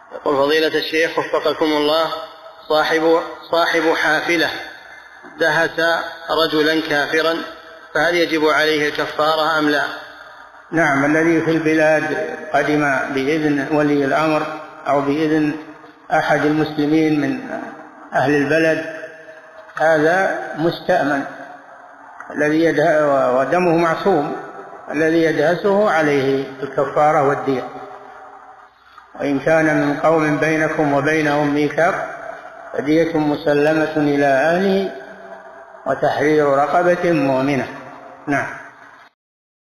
يقول فضيلة الشيخ وفقكم الله، صاحب حافلة دهس رجلا كافرا، فهل يجب عليه الكفارة أم لا؟ نعم، الذي في البلاد قدم بإذن ولي الأمر أو بإذن أحد المسلمين من أهل البلد هذا مستأمن، ودمه معصوم، الذي يدهسه عليه الكفارة والدية. وإن كان من قوم بينكم وبينهم ميثاق فدية مسلمة إلى أهله وتحرير رقبة مؤمنة. نعم.